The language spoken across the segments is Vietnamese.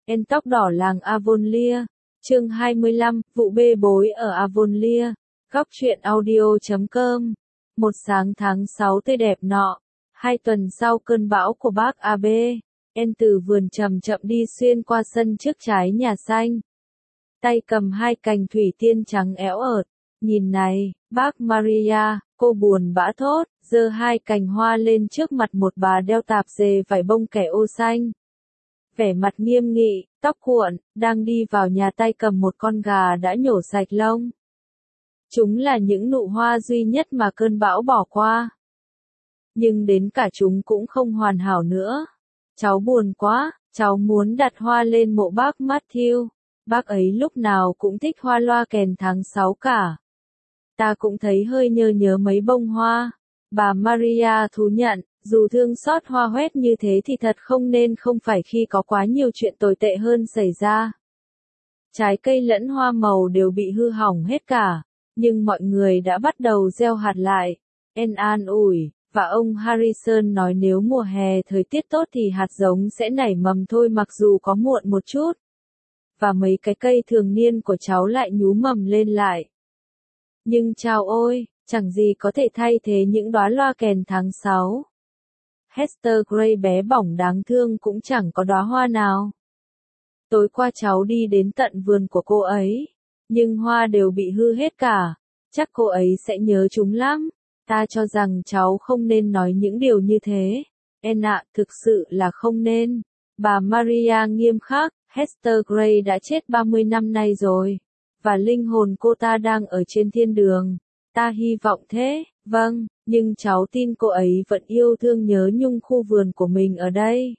En tóc đỏ làng Avonlea. Chương 25, vụ bê bối ở Avonlea. Góc truyện audio.com. Một sáng tháng 6 tươi đẹp nọ, 2 tuần sau cơn bão của bác AB, En từ vườn chậm chậm đi xuyên qua sân trước trái nhà xanh. Tay cầm 2 cành thủy tiên trắng éo ợt. Nhìn này, bác Maria, cô buồn bã thốt, giơ 2 cành hoa lên trước mặt một bà đeo tạp dề vải bông kẻ ô xanh. Vẻ mặt nghiêm nghị, tóc cuộn, đang đi vào nhà, tay cầm một con gà đã nhổ sạch lông. Chúng là những nụ hoa duy nhất mà cơn bão bỏ qua. Nhưng đến cả chúng cũng không hoàn hảo nữa. Cháu buồn quá, cháu muốn đặt hoa lên mộ bác Matthew. Bác ấy lúc nào cũng thích hoa loa kèn tháng 6 cả. Ta cũng thấy hơi nhớ mấy bông hoa. Bà Maria thú nhận, dù thương xót hoa hoét như thế thì thật không nên, không phải khi có quá nhiều chuyện tồi tệ hơn xảy ra. Trái cây lẫn hoa màu đều bị hư hỏng hết cả, nhưng mọi người đã bắt đầu gieo hạt lại. En an ủi, và ông Harrison nói nếu mùa hè thời tiết tốt thì hạt giống sẽ nảy mầm thôi, mặc dù có muộn một chút. Và mấy cái cây thường niên của cháu lại nhú mầm lên lại. Nhưng chao ôi, chẳng gì có thể thay thế những đóa loa kèn tháng 6. Hester Gray bé bỏng đáng thương cũng chẳng có đóa hoa nào. Tối qua cháu đi đến tận vườn của cô ấy, nhưng hoa đều bị hư hết cả. Chắc cô ấy sẽ nhớ chúng lắm. Ta cho rằng cháu không nên nói những điều như thế. En ạ, thực sự là không nên. Bà Maria nghiêm khắc, Hester Gray đã chết 30 năm nay rồi. Và linh hồn cô ta đang ở trên thiên đường. Ta hy vọng thế, vâng, nhưng cháu tin cô ấy vẫn yêu thương nhớ nhung khu vườn của mình ở đây.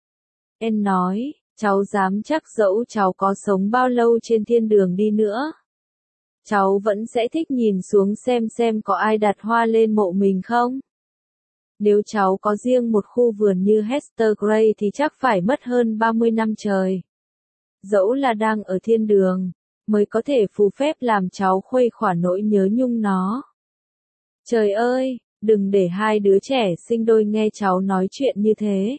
En nói, cháu dám chắc dẫu cháu có sống bao lâu trên thiên đường đi nữa, cháu vẫn sẽ thích nhìn xuống xem có ai đặt hoa lên mộ mình không. Nếu cháu có riêng một khu vườn như Hester Gray thì chắc phải mất hơn 30 năm trời. Dẫu là đang ở thiên đường, mới có thể phù phép làm cháu khuây khỏa nỗi nhớ nhung nó. Trời ơi, đừng để 2 đứa trẻ sinh đôi nghe cháu nói chuyện như thế.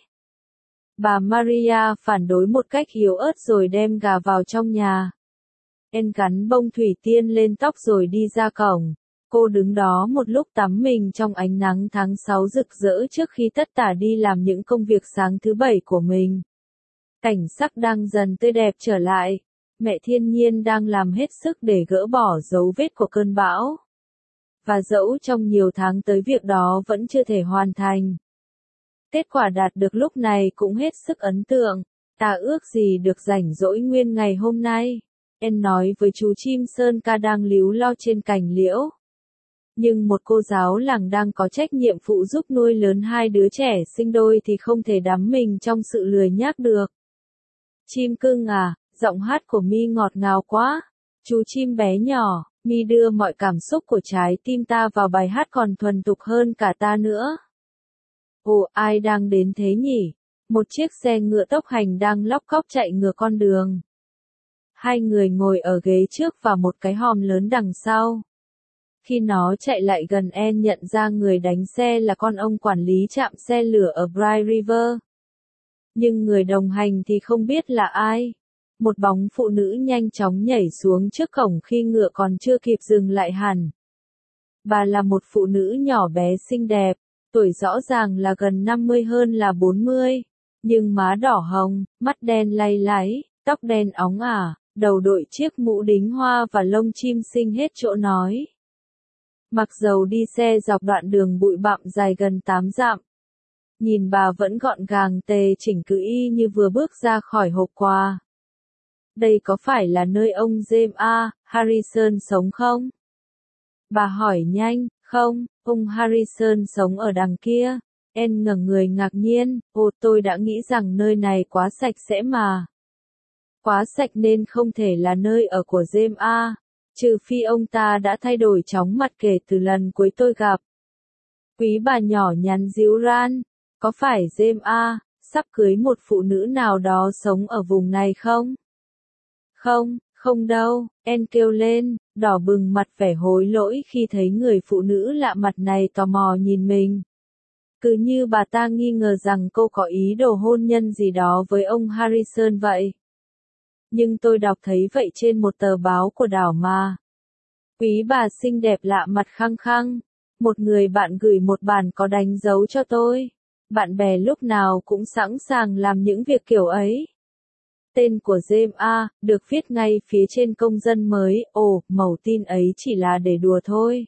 Bà Maria phản đối một cách yếu ớt rồi đem gà vào trong nhà. En gắn bông thủy tiên lên tóc rồi đi ra cổng. Cô đứng đó một lúc tắm mình trong ánh nắng tháng 6 rực rỡ trước khi tất tả đi làm những công việc sáng thứ 7 của mình. Cảnh sắc đang dần tươi đẹp trở lại. Mẹ thiên nhiên đang làm hết sức để gỡ bỏ dấu vết của cơn bão. Và dẫu trong nhiều tháng tới việc đó vẫn chưa thể hoàn thành, kết quả đạt được lúc này cũng hết sức ấn tượng. Ta ước gì được rảnh rỗi nguyên ngày hôm nay. En nói với chú chim sơn ca đang líu lo trên cành liễu. Nhưng một cô giáo làng đang có trách nhiệm phụ giúp nuôi lớn 2 đứa trẻ sinh đôi thì không thể đắm mình trong sự lười nhác được. Chim cưng à, giọng hát của Mi ngọt ngào quá. Chú chim bé nhỏ, Mi đưa mọi cảm xúc của trái tim ta vào bài hát còn thuần thục hơn cả ta nữa. Ồ, ai đang đến thế nhỉ? Một chiếc xe ngựa tốc hành đang lóc cóc chạy ngược con đường. 2 người ngồi ở ghế trước và một cái hòm lớn đằng sau. Khi nó chạy lại gần, En nhận ra người đánh xe là con ông quản lý trạm xe lửa ở Bright River. Nhưng người đồng hành thì không biết là ai. Một bóng phụ nữ nhanh chóng nhảy xuống trước cổng khi ngựa còn chưa kịp dừng lại hẳn. Bà là một phụ nữ nhỏ bé xinh đẹp, tuổi rõ ràng là gần 50 hơn là 40, nhưng má đỏ hồng, mắt đen lay láy, tóc đen óng ả, đầu đội chiếc mũ đính hoa và lông chim xinh hết chỗ nói. Mặc dầu đi xe dọc đoạn đường bụi bặm dài gần 8 dặm, nhìn bà vẫn gọn gàng tề chỉnh cứ y như vừa bước ra khỏi hộp quà. Đây có phải là nơi ông James A. Harrison sống không? Bà hỏi nhanh. Không, ông Harrison sống ở đằng kia. En ngẩng người ngạc nhiên, ồ, tôi đã nghĩ rằng nơi này quá sạch sẽ mà. Quá sạch nên không thể là nơi ở của James A. Trừ phi ông ta đã thay đổi chóng mặt kể từ lần cuối tôi gặp. Quý bà nhỏ nhắn díu ran, có phải James A. sắp cưới một phụ nữ nào đó sống ở vùng này không? Không, không đâu, En kêu lên, đỏ bừng mặt vẻ hối lỗi khi thấy người phụ nữ lạ mặt này tò mò nhìn mình. Cứ như bà ta nghi ngờ rằng cô có ý đồ hôn nhân gì đó với ông Harrison vậy. nhưng tôi đọc thấy vậy trên một tờ báo của đảo mà. Quý bà xinh đẹp lạ mặt khăng khăng. Một người bạn gửi một bản có đánh dấu cho tôi. Bạn bè lúc nào cũng sẵn sàng làm những việc kiểu ấy. Tên của James A. được viết ngay phía trên công dân mới. Ồ, mẩu tin ấy chỉ là để đùa thôi.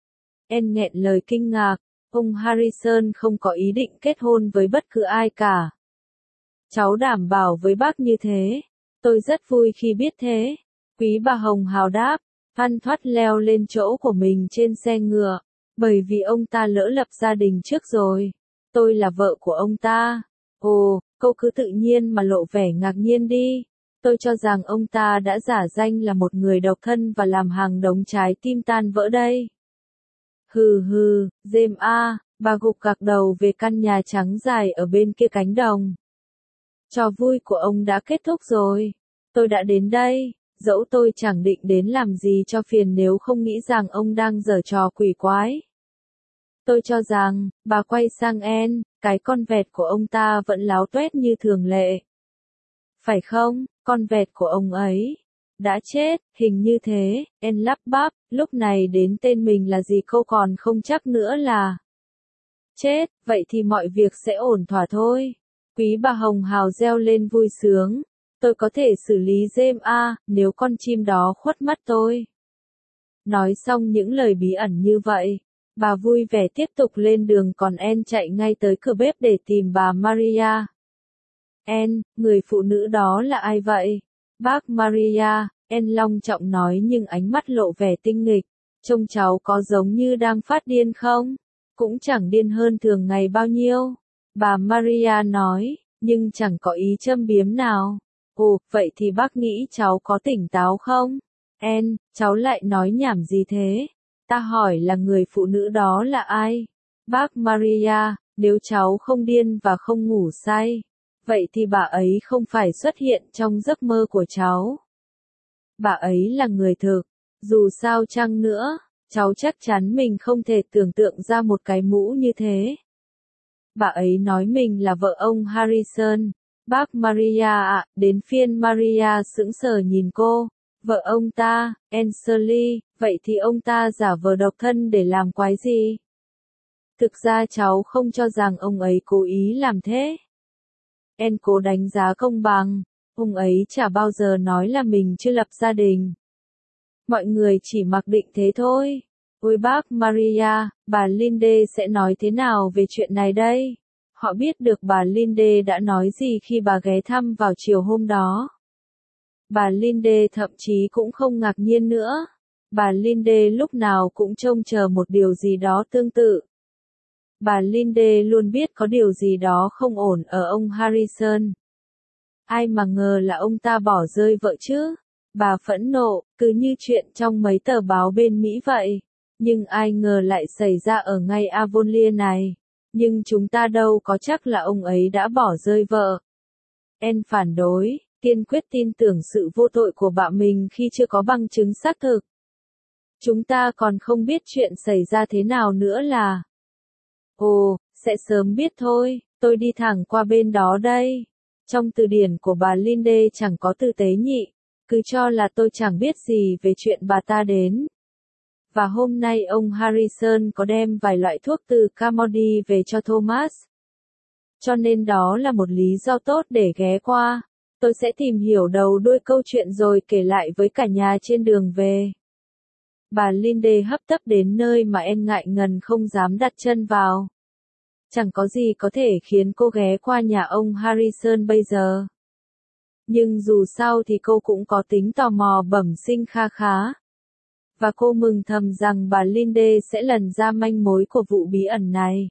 En nghẹn lời kinh ngạc. Ông Harrison không có ý định kết hôn với bất cứ ai cả. Cháu đảm bảo với bác như thế. Tôi rất vui khi biết thế. Quý bà hồng hào đáp. Thoăn thoắt leo lên chỗ của mình trên xe ngựa. Bởi vì ông ta lỡ lập gia đình trước rồi. Tôi là vợ của ông ta. Ồ, câu cứ tự nhiên mà lộ vẻ ngạc nhiên đi. Tôi cho rằng ông ta đã giả danh là một người độc thân và làm hàng đống trái tim tan vỡ đây. Hừ hừ, James A. Bà gục gặc đầu về căn nhà trắng dài ở bên kia cánh đồng. Trò vui của ông đã kết thúc rồi. Tôi đã đến đây, dẫu tôi chẳng định đến làm gì cho phiền nếu không nghĩ rằng ông đang giở trò quỷ quái. Tôi cho rằng, bà quay sang En, cái con vẹt của ông ta vẫn láo tuét như thường lệ. Phải không, con vẹt của ông ấy đã chết, hình như thế. En lắp bắp, lúc này đến tên mình là gì cô còn không chắc nữa là chết, vậy thì mọi việc sẽ ổn thỏa thôi. Quý bà hồng hào reo lên vui sướng. Tôi có thể xử lý James A. nếu con chim đó khuất mắt tôi. Nói xong những lời bí ẩn như vậy, bà vui vẻ tiếp tục lên đường còn En chạy ngay tới cửa bếp để tìm bà Maria. En, người phụ nữ đó là ai vậy? Bác Maria, En long trọng nói nhưng ánh mắt lộ vẻ tinh nghịch. Trông cháu có giống như đang phát điên không? Cũng chẳng điên hơn thường ngày bao nhiêu. Bà Maria nói, nhưng chẳng có ý châm biếm nào. Ồ, vậy thì bác nghĩ cháu có tỉnh táo không? En, cháu lại nói nhảm gì thế? Ta hỏi là người phụ nữ đó là ai? Bác Maria, nếu cháu không điên và không ngủ say, vậy thì bà ấy không phải xuất hiện trong giấc mơ của cháu. Bà ấy là người thực. Dù sao chăng nữa, cháu chắc chắn mình không thể tưởng tượng ra một cái mũ như thế. Bà ấy nói mình là vợ ông Harrison. Bác Maria ạ, đến phiên Maria sững sờ nhìn cô. Vợ ông ta, Ansley, vậy thì ông ta giả vờ độc thân để làm quái gì? Thực ra cháu không cho rằng ông ấy cố ý làm thế. En cố đánh giá công bằng, ông ấy chả bao giờ nói là mình chưa lập gia đình. Mọi người chỉ mặc định thế thôi. Ôi bác Maria, bà Linde sẽ nói thế nào về chuyện này đây? Họ biết được bà Linde đã nói gì khi bà ghé thăm vào chiều hôm đó. Bà Linde thậm chí cũng không ngạc nhiên nữa. Bà Linde lúc nào cũng trông chờ một điều gì đó tương tự. Bà Linde luôn biết có điều gì đó không ổn ở ông Harrison. Ai mà ngờ là ông ta bỏ rơi vợ chứ? Bà phẫn nộ, cứ như chuyện trong mấy tờ báo bên Mỹ vậy. Nhưng ai ngờ lại xảy ra ở ngay Avonlea này. Nhưng chúng ta đâu có chắc là ông ấy đã bỏ rơi vợ. En phản đối, kiên quyết tin tưởng sự vô tội của bà mình khi chưa có bằng chứng xác thực. Chúng ta còn không biết chuyện xảy ra thế nào nữa là. Ồ, sẽ sớm biết thôi, tôi đi thẳng qua bên đó đây. Trong từ điển của bà Linde chẳng có từ tế nhị, cứ cho là tôi chẳng biết gì về chuyện bà ta đến. Và hôm nay ông Harrison có đem vài loại thuốc từ Camody về cho Thomas. Cho nên đó là một lý do tốt để ghé qua. Tôi sẽ tìm hiểu đầu đuôi câu chuyện rồi kể lại với cả nhà trên đường về. Bà Linde hấp tấp đến nơi mà En ngại ngần không dám đặt chân vào. Chẳng có gì có thể khiến cô ghé qua nhà ông Harrison bây giờ. Nhưng dù sao thì cô cũng có tính tò mò bẩm sinh kha khá. Và cô mừng thầm rằng bà Linde sẽ lần ra manh mối của vụ bí ẩn này.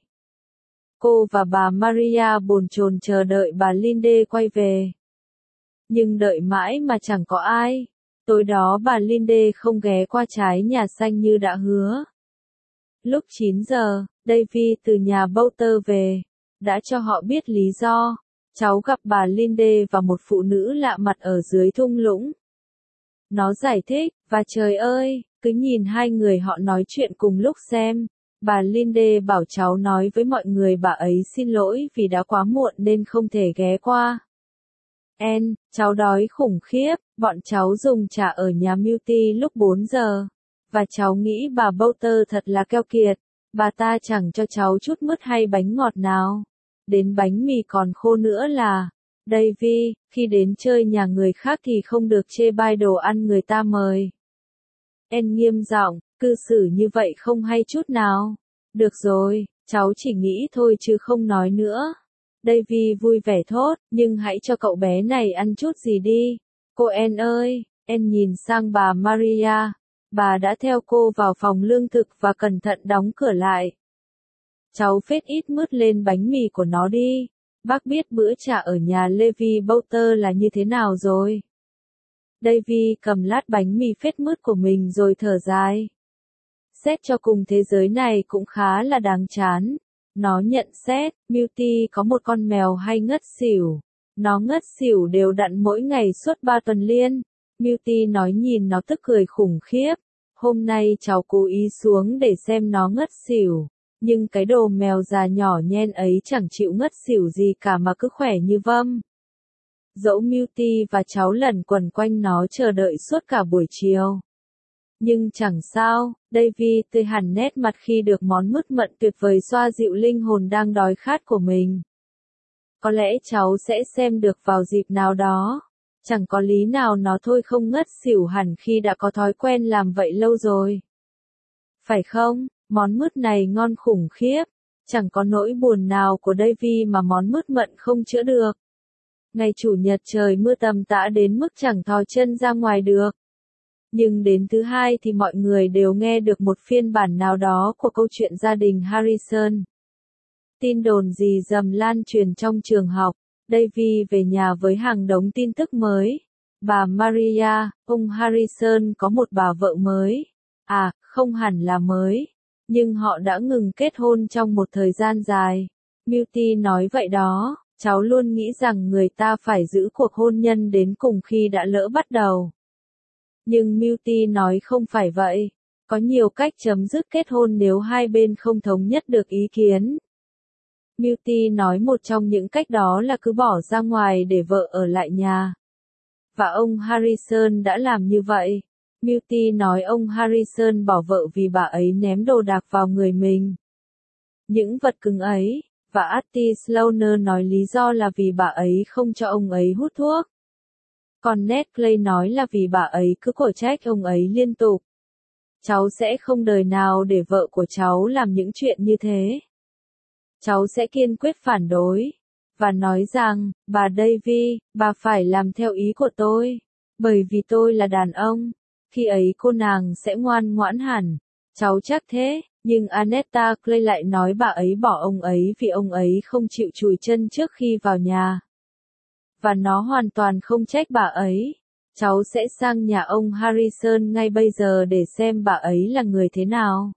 Cô và bà Maria bồn chồn chờ đợi bà Linde quay về. Nhưng đợi mãi mà chẳng có ai. Tối đó bà Linde không ghé qua trái nhà xanh như đã hứa. Lúc 9 giờ, Davy từ nhà Bowter về, đã cho họ biết lý do. Cháu gặp bà Linde và một phụ nữ lạ mặt ở dưới thung lũng. Nó giải thích, và trời ơi, cứ nhìn hai người họ nói chuyện cùng lúc xem. Bà Linde bảo cháu nói với mọi người bà ấy xin lỗi vì đã quá muộn nên không thể ghé qua. cháu đói khủng khiếp, bọn cháu dùng trà ở nhà Multi lúc 4 giờ. Và cháu nghĩ bà Potter thật là keo kiệt, bà ta chẳng cho cháu chút mứt hay bánh ngọt nào. Đến bánh mì còn khô nữa là. Davy, khi đến chơi nhà người khác thì không được chê bai đồ ăn người ta mời. Nghiêm giọng, cư xử như vậy không hay chút nào. Được rồi, cháu chỉ nghĩ thôi chứ không nói nữa. Davy vui vẻ thốt, nhưng hãy cho cậu bé này ăn chút gì đi. Cô Anne ơi, Anne nhìn sang bà Maria. Bà đã theo cô vào phòng lương thực và cẩn thận đóng cửa lại. Cháu phết ít mứt lên bánh mì của nó đi. Bác biết bữa trà ở nhà Levi Potter là như thế nào rồi. Davy cầm lát bánh mì phết mứt của mình rồi thở dài. Xét cho cùng thế giới này cũng khá là đáng chán. Nó nhận xét, Multi có một con mèo hay ngất xỉu. Nó ngất xỉu đều đặn mỗi ngày suốt 3 tuần liên. Multi nói nhìn nó tức cười khủng khiếp. Hôm nay cháu cố ý xuống để xem nó ngất xỉu. Nhưng cái đồ mèo già nhỏ nhen ấy chẳng chịu ngất xỉu gì cả mà cứ khỏe như vâm. Dẫu Multi và cháu lẩn quẩn quanh nó chờ đợi suốt cả buổi chiều. Nhưng chẳng sao, Davy tươi hẳn nét mặt khi được món mứt mận tuyệt vời xoa dịu linh hồn đang đói khát của mình. Có lẽ cháu sẽ xem được vào dịp nào đó. Chẳng có lý nào nó thôi không ngất xỉu hẳn khi đã có thói quen làm vậy lâu rồi. Phải không, món mứt này ngon khủng khiếp. Chẳng có nỗi buồn nào của Davy mà món mứt mận không chữa được. Ngày Chủ nhật trời mưa tầm tã đến mức chẳng thò chân ra ngoài được. Nhưng đến thứ hai thì mọi người đều nghe được một phiên bản nào đó của câu chuyện gia đình Harrison. Tin đồn gì dầm lan truyền trong trường học. Davy về nhà với hàng đống tin tức mới. Bà Maria, ông Harrison có một bà vợ mới. À, không hẳn là mới. Nhưng họ đã ngừng kết hôn trong một thời gian dài. Multi nói vậy đó, cháu luôn nghĩ rằng người ta phải giữ cuộc hôn nhân đến cùng khi đã lỡ bắt đầu. Nhưng Multi nói không phải vậy. Có nhiều cách chấm dứt kết hôn nếu hai bên không thống nhất được ý kiến. Multi nói một trong những cách đó là cứ bỏ ra ngoài để vợ ở lại nhà. Và ông Harrison đã làm như vậy. Multi nói ông Harrison bỏ vợ vì bà ấy ném đồ đạc vào người mình. Những vật cứng ấy, và Artie Sloaner nói lý do là vì bà ấy không cho ông ấy hút thuốc. Còn Ned Clay nói là vì bà ấy cứ cổ trách ông ấy liên tục. Cháu sẽ không đời nào để vợ của cháu làm những chuyện như thế. Cháu sẽ kiên quyết phản đối. Và nói rằng, bà Davy, bà phải làm theo ý của tôi. Bởi vì tôi là đàn ông. Khi ấy cô nàng sẽ ngoan ngoãn hẳn. Cháu chắc thế, nhưng Annetta Clay lại nói bà ấy bỏ ông ấy vì ông ấy không chịu chùi chân trước khi vào nhà. Và nó hoàn toàn không trách bà ấy. Cháu sẽ sang nhà ông Harrison ngay bây giờ để xem bà ấy là người thế nào.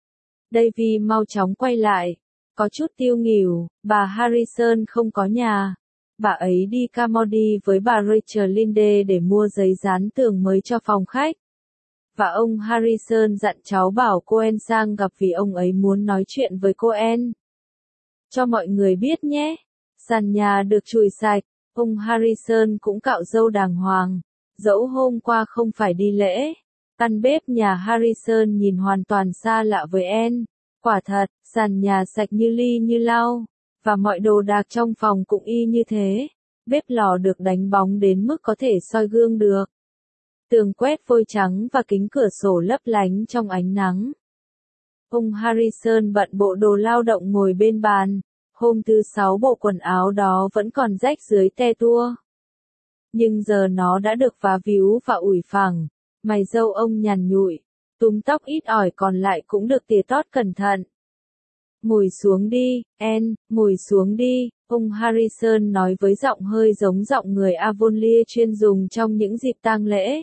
Davy mau chóng quay lại. Có chút tiêu nghỉu, bà Harrison không có nhà. Bà ấy đi Carmody với bà Rachel Linde để mua giấy dán tường mới cho phòng khách. Và ông Harrison dặn cháu bảo cô Anne sang gặp vì ông ấy muốn nói chuyện với cô Anne. Cho mọi người biết nhé. Sàn nhà được chùi sạch, ông Harrison cũng cạo râu đàng hoàng. Dẫu hôm qua không phải đi lễ. Căn bếp nhà Harrison nhìn hoàn toàn xa lạ với Anne. Quả thật, sàn nhà sạch như ly như lau. Và mọi đồ đạc trong phòng cũng y như thế. Bếp lò được đánh bóng đến mức có thể soi gương được. Tường quét vôi trắng và kính cửa sổ lấp lánh trong ánh nắng. Ông Harrison bận bộ đồ lao động ngồi bên bàn. Hôm thứ Sáu bộ quần áo đó vẫn còn rách dưới te tua. Nhưng giờ nó đã được vá víu và ủi phẳng. Mày râu ông nhằn nhụi. Túm tóc ít ỏi còn lại cũng được tỉa tót cẩn thận. Ngồi xuống đi, Anne, ngồi xuống đi, ông Harrison nói với giọng hơi giống giọng người Avonlea chuyên dùng trong những dịp tang lễ.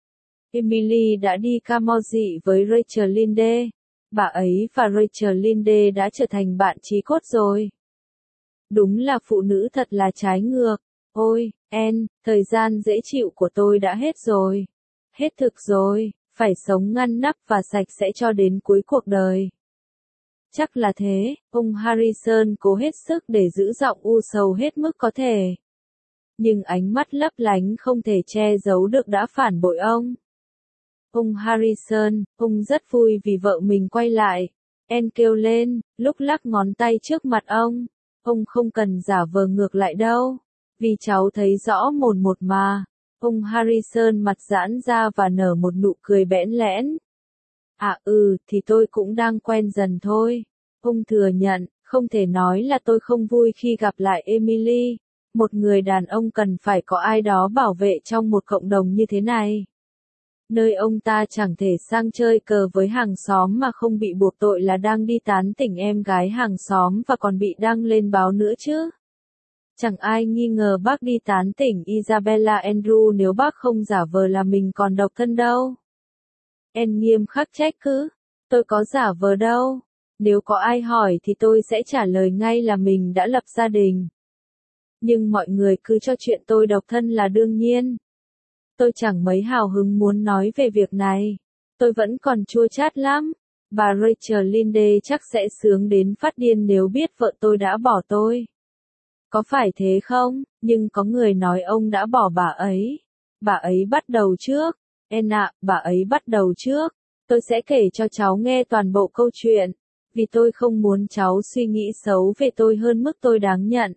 Emily đã đi Carmody với Rachel Linde. Bà ấy và Rachel Linde đã trở thành bạn chí cốt rồi. Đúng là phụ nữ thật là trái ngược. Ôi, Anne, thời gian dễ chịu của tôi đã hết rồi. Hết thực rồi, phải sống ngăn nắp và sạch sẽ cho đến cuối cuộc đời. Chắc là thế, ông Harrison cố hết sức để giữ giọng u sầu hết mức có thể. nhưng ánh mắt lấp lánh không thể che giấu được đã phản bội ông. Ông Harrison, ông rất vui vì vợ mình quay lại. Anne kêu lên, lúc lắc ngón tay trước mặt ông. Ông không cần giả vờ ngược lại đâu, vì cháu thấy rõ mồn một mà. Ông Harrison mặt giãn ra và nở một nụ cười bẽn lẽn. Thì tôi cũng đang quen dần thôi. Ông thừa nhận, không thể nói là tôi không vui khi gặp lại Emily. Một người đàn ông cần phải có ai đó bảo vệ trong một cộng đồng như thế này. Nơi ông ta chẳng thể sang chơi cờ với hàng xóm mà không bị buộc tội là đang đi tán tỉnh em gái hàng xóm và còn bị đăng lên báo nữa chứ. Chẳng ai nghi ngờ bác đi tán tỉnh Isabella Andrew nếu bác không giả vờ là mình còn độc thân đâu. Anne nghiêm khắc trách cứ, tôi có giả vờ đâu. Nếu có ai hỏi thì tôi sẽ trả lời ngay là mình đã lập gia đình. Nhưng mọi người cứ cho chuyện tôi độc thân là đương nhiên. Tôi chẳng mấy hào hứng muốn nói về việc này. Tôi vẫn còn chua chát lắm. Bà Rachel Lynde chắc sẽ sướng đến phát điên nếu biết vợ tôi đã bỏ tôi. Có phải thế không? Nhưng có người nói ông đã bỏ bà ấy. Bà ấy bắt đầu trước. Anne ạ, bà ấy bắt đầu trước. Tôi sẽ kể cho cháu nghe toàn bộ câu chuyện. Vì tôi không muốn cháu suy nghĩ xấu về tôi hơn mức tôi đáng nhận.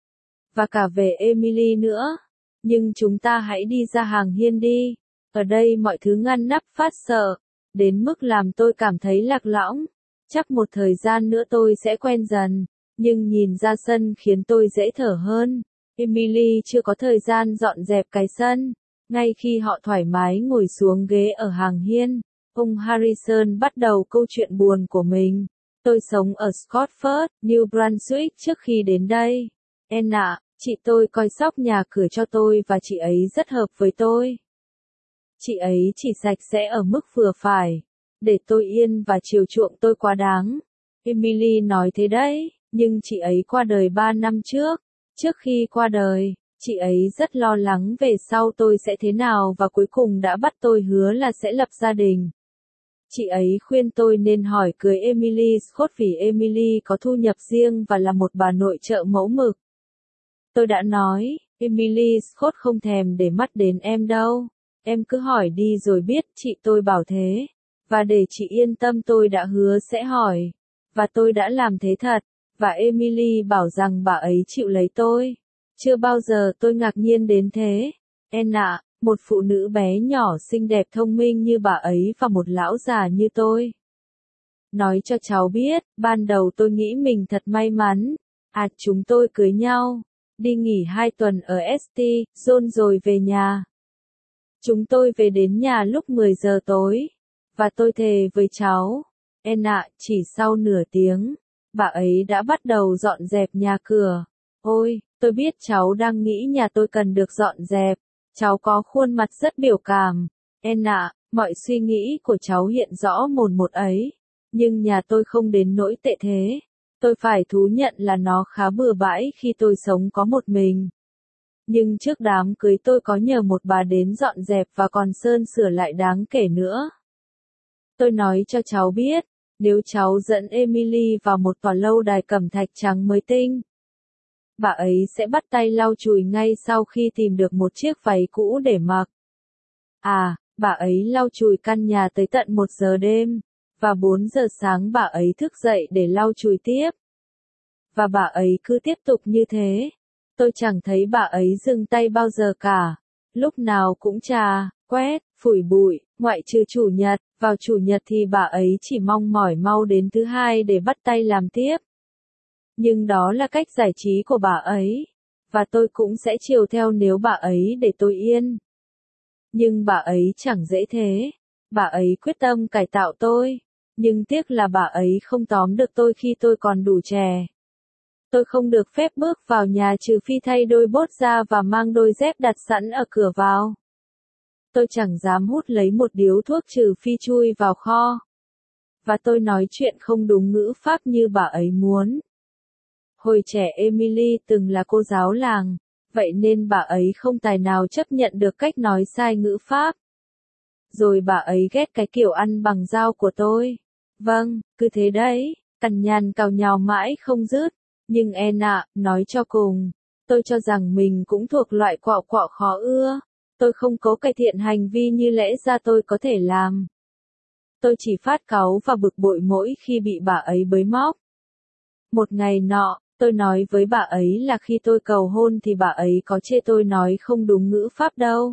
Và cả về Emily nữa. Nhưng chúng ta hãy đi ra hàng hiên đi. Ở đây mọi thứ ngăn nắp phát sợ. Đến mức làm tôi cảm thấy lạc lõng. Chắc một thời gian nữa tôi sẽ quen dần. Nhưng nhìn ra sân khiến tôi dễ thở hơn. Emily chưa có thời gian dọn dẹp cái sân. Ngay khi họ thoải mái ngồi xuống ghế ở hàng hiên, ông Harrison bắt đầu câu chuyện buồn của mình. Tôi sống ở Scotford, New Brunswick trước khi đến đây. Anne ạ, chị tôi coi sóc nhà cửa cho tôi và chị ấy rất hợp với tôi. Chị ấy chỉ sạch sẽ ở mức vừa phải, để tôi yên và chiều chuộng tôi quá đáng. Emily nói thế đấy, nhưng chị ấy qua đời 3 năm trước. Trước khi qua đời, chị ấy rất lo lắng về sau tôi sẽ thế nào và cuối cùng đã bắt tôi hứa là sẽ lập gia đình. Chị ấy khuyên tôi nên hỏi cưới Emily Scott vì Emily có thu nhập riêng và là một bà nội trợ mẫu mực. Tôi đã nói, Emily Scott không thèm để mắt đến em đâu. Em cứ hỏi đi rồi biết, chị tôi bảo thế. Và để chị yên tâm tôi đã hứa sẽ hỏi. Và tôi đã làm thế thật. Và Emily bảo rằng bà ấy chịu lấy tôi. Chưa bao giờ tôi ngạc nhiên đến thế. Anne ạ, một phụ nữ bé nhỏ xinh đẹp thông minh như bà ấy và một lão già như tôi. Nói cho cháu biết, ban đầu tôi nghĩ mình thật may mắn. Chúng tôi cưới nhau. Đi nghỉ 2 tuần ở St. John rồi về nhà. Chúng tôi về đến nhà lúc 10 giờ tối. Và tôi thề với cháu. Anne ạ, chỉ sau nửa tiếng, bà ấy đã bắt đầu dọn dẹp nhà cửa. Ôi, tôi biết cháu đang nghĩ nhà tôi cần được dọn dẹp. Cháu có khuôn mặt rất biểu cảm. Anne ạ, mọi suy nghĩ của cháu hiện rõ mồn một ấy. Nhưng nhà tôi không đến nỗi tệ thế. Tôi phải thú nhận là nó khá bừa bãi khi tôi sống có một mình. Nhưng trước đám cưới tôi có nhờ một bà đến dọn dẹp và còn sơn sửa lại đáng kể nữa. Tôi nói cho cháu biết, nếu cháu dẫn Emily vào một tòa lâu đài cẩm thạch trắng mới tinh, bà ấy sẽ bắt tay lau chùi ngay sau khi tìm được một chiếc váy cũ để mặc. Bà ấy lau chùi căn nhà tới tận 1 giờ đêm, và 4 giờ sáng bà ấy thức dậy để lau chùi tiếp. Và bà ấy cứ tiếp tục như thế. Tôi chẳng thấy bà ấy dừng tay bao giờ cả. Lúc nào cũng chà, quét, phủi bụi, ngoại trừ chủ nhật. Vào chủ nhật thì bà ấy chỉ mong mỏi mau đến thứ Hai để bắt tay làm tiếp. Nhưng đó là cách giải trí của bà ấy. Và tôi cũng sẽ chiều theo nếu bà ấy để tôi yên. Nhưng bà ấy chẳng dễ thế. Bà ấy quyết tâm cải tạo tôi. Nhưng tiếc là bà ấy không tóm được tôi khi tôi còn đủ trẻ. Tôi không được phép bước vào nhà trừ phi thay đôi bốt ra và mang đôi dép đặt sẵn ở cửa vào. Tôi chẳng dám hút lấy một điếu thuốc trừ phi chui vào kho. Và tôi nói chuyện không đúng ngữ pháp như bà ấy muốn. Hồi trẻ Emily từng là cô giáo làng, vậy nên bà ấy không tài nào chấp nhận được cách nói sai ngữ pháp. Rồi bà ấy ghét cái kiểu ăn bằng dao của tôi. Vâng, cứ thế đấy, cằn nhằn cào nhào mãi không dứt. Nhưng Anne ạ, nói cho cùng, Tôi cho rằng mình cũng thuộc loại quạo quọ khó ưa. Tôi không cố cải thiện hành vi như lẽ ra tôi có thể làm. Tôi chỉ phát cáu và bực bội mỗi khi bị bà ấy bới móc. Một ngày nọ, tôi nói với bà ấy là khi tôi cầu hôn thì bà ấy có chê tôi nói không đúng ngữ pháp đâu.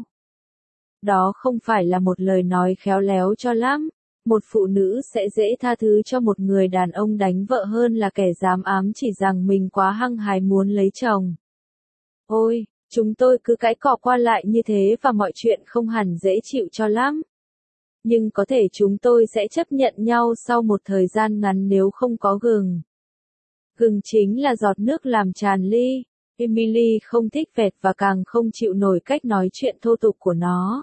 Đó không phải là một lời nói khéo léo cho lắm. Một phụ nữ sẽ dễ tha thứ cho một người đàn ông đánh vợ hơn là kẻ dám ám chỉ rằng mình quá hăng hái muốn lấy chồng. Ôi, chúng tôi cứ cãi cọ qua lại như thế và mọi chuyện không hẳn dễ chịu cho lắm. Nhưng có thể chúng tôi sẽ chấp nhận nhau sau một thời gian ngắn nếu không có gừng. Gừng chính là giọt nước làm tràn ly. Emily không thích vẹt và càng không chịu nổi cách nói chuyện thô tục của nó.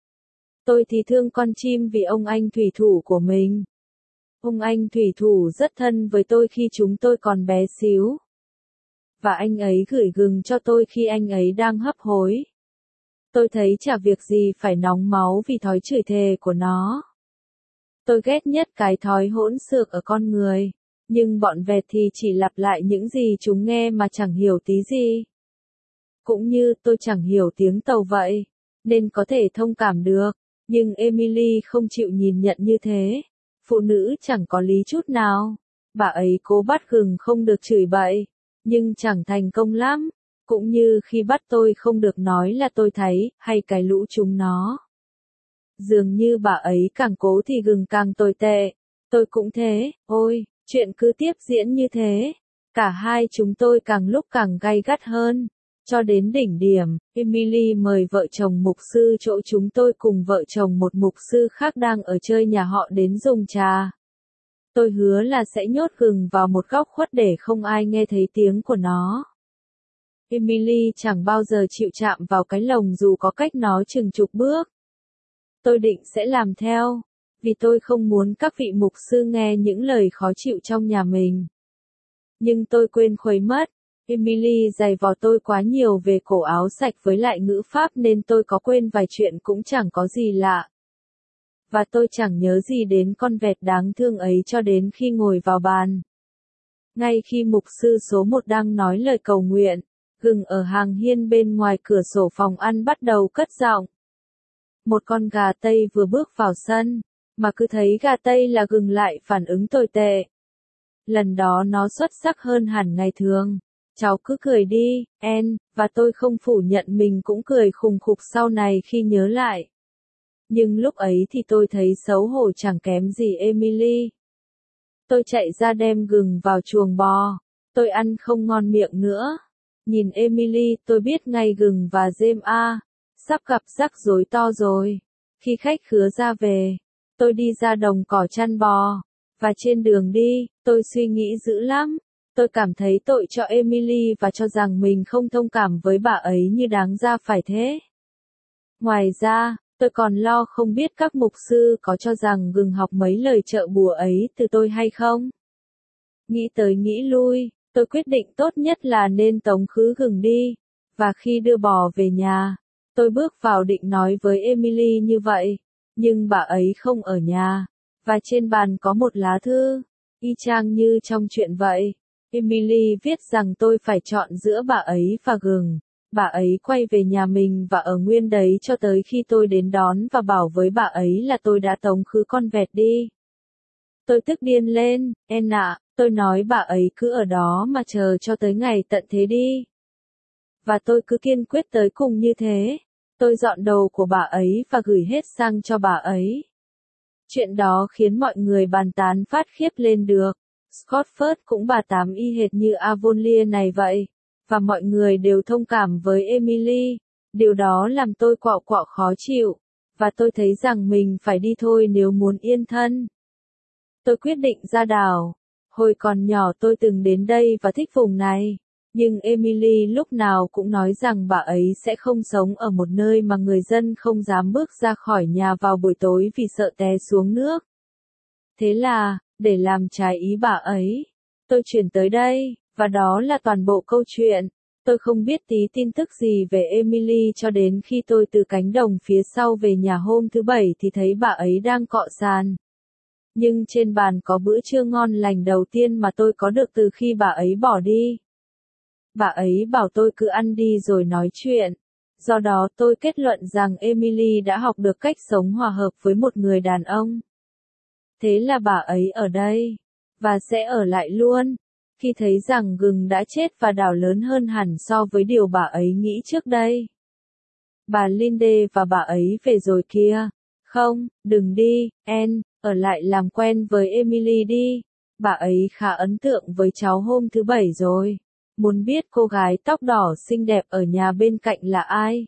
Tôi thì thương con chim vì ông anh thủy thủ của mình. Ông anh thủy thủ rất thân với tôi khi chúng tôi còn bé xíu. Và anh ấy gửi gừng cho tôi khi anh ấy đang hấp hối. Tôi thấy chả việc gì phải nóng máu vì thói chửi thề của nó. Tôi ghét nhất cái thói hỗn xược ở con người. Nhưng bọn vẹt thì chỉ lặp lại những gì chúng nghe mà chẳng hiểu tí gì. Cũng như tôi chẳng hiểu tiếng tàu vậy, nên có thể thông cảm được. Nhưng Emily không chịu nhìn nhận như thế. Phụ nữ chẳng có lý chút nào. Bà ấy cố bắt gừng không được chửi bậy, nhưng chẳng thành công lắm. Cũng như khi bắt tôi không được nói là tôi thấy, hay cái lũ chúng nó. Dường như bà ấy càng cố thì gừng càng tồi tệ. Tôi cũng thế, ôi, chuyện cứ tiếp diễn như thế. Cả hai chúng tôi càng lúc càng gay gắt hơn. Cho đến đỉnh điểm, Emily mời vợ chồng mục sư chỗ chúng tôi cùng vợ chồng một mục sư khác đang ở chơi nhà họ đến dùng trà. Tôi hứa là sẽ nhốt gừng vào một góc khuất để không ai nghe thấy tiếng của nó. Emily chẳng bao giờ chịu chạm vào cái lồng dù có cách nó chừng chục bước. Tôi định sẽ làm theo, vì tôi không muốn các vị mục sư nghe những lời khó chịu trong nhà mình. Nhưng tôi quên khuấy mất. Emily giày vò tôi quá nhiều về cổ áo sạch với lại ngữ pháp nên tôi có quên vài chuyện cũng chẳng có gì lạ. Và tôi chẳng nhớ gì đến con vẹt đáng thương ấy cho đến khi ngồi vào bàn. Ngay khi mục sư số 1 đang nói lời cầu nguyện, gừng ở hàng hiên bên ngoài cửa sổ phòng ăn bắt đầu cất giọng. Một con gà Tây vừa bước vào sân, mà cứ thấy gà Tây là gừng lại phản ứng tồi tệ. Lần đó nó xuất sắc hơn hẳn ngày thường. Cháu cứ cười đi, En, và tôi không phủ nhận mình cũng cười khùng khục sau này khi nhớ lại. Nhưng lúc ấy thì tôi thấy xấu hổ chẳng kém gì Emily. Tôi chạy ra đem gừng vào chuồng bò. Tôi ăn không ngon miệng nữa. Nhìn Emily tôi biết ngay gừng và James sắp gặp rắc rối to rồi. Khi khách khứa ra về, tôi đi ra đồng cỏ chăn bò. Và trên đường đi, tôi suy nghĩ dữ lắm. Tôi cảm thấy tội cho Emily và cho rằng mình không thông cảm với bà ấy như đáng ra phải thế. Ngoài ra, tôi còn lo không biết các mục sư có cho rằng gừng học mấy lời trợ bùa ấy từ tôi hay không. Nghĩ tới nghĩ lui, tôi quyết định tốt nhất là nên tống khứ gừng đi. Và khi đưa bò về nhà, tôi bước vào định nói với Emily như vậy. Nhưng bà ấy không ở nhà. Và trên bàn có một lá thư, y chang như trong chuyện vậy. Emily viết rằng tôi phải chọn giữa bà ấy và gừng. Bà ấy quay về nhà mình và ở nguyên đấy cho tới khi tôi đến đón và bảo với bà ấy là tôi đã tống khứ con vẹt đi. Tôi tức điên lên, En ạ, tôi nói bà ấy cứ ở đó mà chờ cho tới ngày tận thế đi. Và tôi cứ kiên quyết tới cùng như thế. Tôi dọn đồ của bà ấy và gửi hết sang cho bà ấy. Chuyện đó khiến mọi người bàn tán phát khiếp lên được. Scottford cũng bà tám y hệt như Avonlea này vậy. Và mọi người đều thông cảm với Emily. Điều đó làm tôi quạo quạo khó chịu. Và tôi thấy rằng mình phải đi thôi nếu muốn yên thân. Tôi quyết định ra đảo. Hồi còn nhỏ tôi từng đến đây và thích vùng này. Nhưng Emily lúc nào cũng nói rằng bà ấy sẽ không sống ở một nơi mà người dân không dám bước ra khỏi nhà vào buổi tối vì sợ té xuống nước. Thế là, để làm trái ý bà ấy, tôi chuyển tới đây, và đó là toàn bộ câu chuyện. Tôi không biết tí tin tức gì về Emily cho đến khi tôi từ cánh đồng phía sau về nhà hôm thứ Bảy thì thấy bà ấy đang cọ sàn. Nhưng trên bàn có bữa trưa ngon lành đầu tiên mà tôi có được từ khi bà ấy bỏ đi. Bà ấy bảo tôi cứ ăn đi rồi nói chuyện. Do đó tôi kết luận rằng Emily đã học được cách sống hòa hợp với một người đàn ông. Thế là bà ấy ở đây. Và sẽ ở lại luôn. Khi thấy rằng gừng đã chết và đảo lớn hơn hẳn so với điều bà ấy nghĩ trước đây. Bà Linde và bà ấy về rồi kia. Không, đừng đi, Anne, ở lại làm quen với Emily đi. Bà ấy khá ấn tượng với cháu hôm thứ Bảy rồi. Muốn biết cô gái tóc đỏ xinh đẹp ở nhà bên cạnh là ai?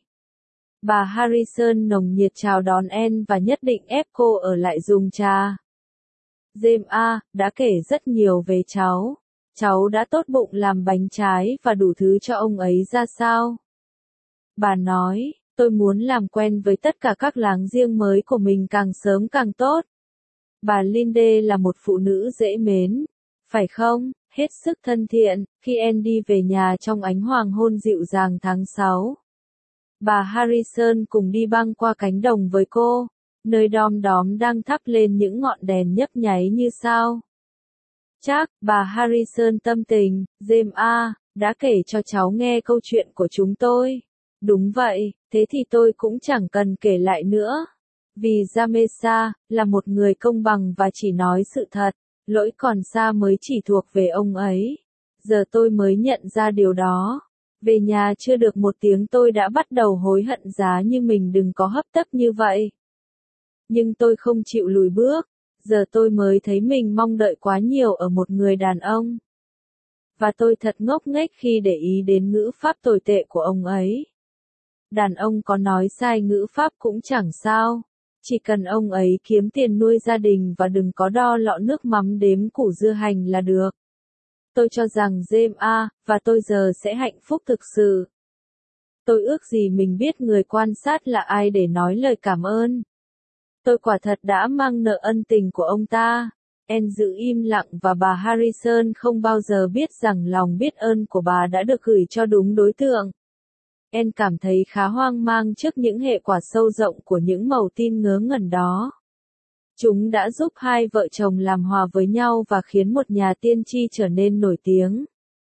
Bà Harrison nồng nhiệt chào đón Anne và nhất định ép cô ở lại dùng trà. James đã kể rất nhiều về cháu. Cháu đã tốt bụng làm bánh trái và đủ thứ cho ông ấy ra sao? Bà nói, tôi muốn làm quen với tất cả các láng giềng mới của mình càng sớm càng tốt. Bà Linde là một phụ nữ dễ mến, phải không? Hết sức thân thiện, khi Anne đi về nhà trong ánh hoàng hôn dịu dàng tháng 6. Bà Harrison cùng đi băng qua cánh đồng với cô, nơi đom đóm đang thắp lên những ngọn đèn nhấp nháy như sao. Chắc, bà Harrison tâm tình, James đã kể cho cháu nghe câu chuyện của chúng tôi. Đúng vậy, thế thì tôi cũng chẳng cần kể lại nữa. Vì Jamesa là một người công bằng và chỉ nói sự thật, lỗi còn xa mới chỉ thuộc về ông ấy. Giờ tôi mới nhận ra điều đó. Về nhà chưa được một tiếng tôi đã bắt đầu hối hận giá như mình đừng có hấp tấp như vậy. Nhưng tôi không chịu lùi bước. Giờ tôi mới thấy mình mong đợi quá nhiều ở một người đàn ông. Và tôi thật ngốc nghếch khi để ý đến ngữ pháp tồi tệ của ông ấy. Đàn ông có nói sai ngữ pháp cũng chẳng sao. Chỉ cần ông ấy kiếm tiền nuôi gia đình và đừng có đo lọ nước mắm đếm củ dưa hành là được. Tôi cho rằng James và tôi giờ sẽ hạnh phúc thực sự. Tôi ước gì mình biết người quan sát là ai để nói lời cảm ơn. Tôi quả thật đã mang nợ ân tình của ông ta. Anne giữ im lặng và bà Harrison không bao giờ biết rằng lòng biết ơn của bà đã được gửi cho đúng đối tượng. Anne cảm thấy khá hoang mang trước những hệ quả sâu rộng của những mẩu tin ngớ ngẩn đó. Chúng đã giúp hai vợ chồng làm hòa với nhau và khiến một nhà tiên tri trở nên nổi tiếng.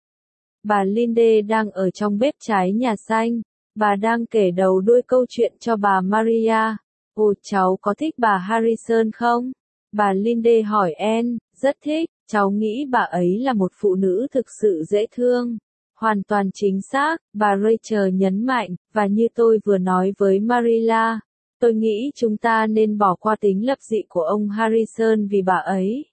Bà Linde đang ở trong bếp trái nhà xanh. Bà đang kể đầu đuôi câu chuyện cho bà Maria. Ồ, cháu có thích bà Harrison không? Bà Linde hỏi Anne. Rất thích, cháu nghĩ bà ấy là một phụ nữ thực sự dễ thương. Hoàn toàn chính xác, bà Rachel nhấn mạnh, và như tôi vừa nói với Marilla, tôi nghĩ chúng ta nên bỏ qua tính lập dị của ông Harrison vì bà ấy.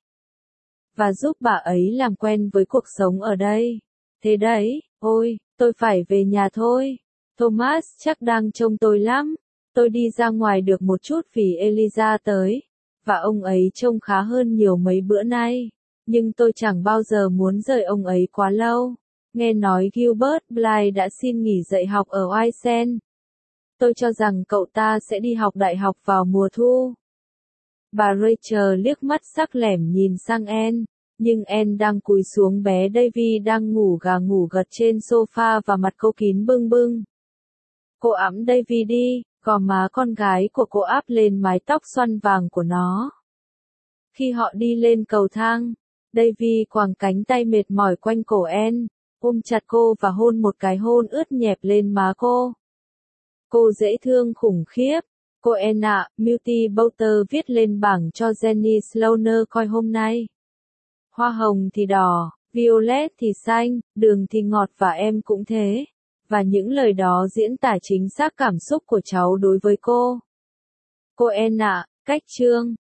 Và giúp bà ấy làm quen với cuộc sống ở đây. Thế đấy, ôi, tôi phải về nhà thôi. Thomas chắc đang trông tôi lắm. Tôi đi ra ngoài được một chút vì Eliza tới. Và ông ấy trông khá hơn nhiều mấy bữa nay. Nhưng tôi chẳng bao giờ muốn rời ông ấy quá lâu. Nghe nói Gilbert Blythe đã xin nghỉ dạy học ở Wisen. Tôi cho rằng cậu ta sẽ đi học đại học vào mùa thu. Bà Rachel liếc mắt sắc lẻm nhìn sang Anne. Nhưng Anne đang cúi xuống bé Davy đang ngủ gà ngủ gật trên sofa và mặt cô kín bưng bưng. Cô ẵm Davy đi, gò má con gái của cô áp lên mái tóc xoăn vàng của nó. Khi họ đi lên cầu thang, Davy quàng cánh tay mệt mỏi quanh cổ Anne, ôm chặt cô và hôn một cái hôn ướt nhẹp lên má cô. Cô dễ thương khủng khiếp. Cô Anne ạ, Beauty Butter viết lên bảng cho Jenny Slaughter coi hôm nay. Hoa hồng thì đỏ, violet thì xanh, đường thì ngọt và em cũng thế. Và những lời đó diễn tả chính xác cảm xúc của cháu đối với cô. Cô Anne ạ, cách chương.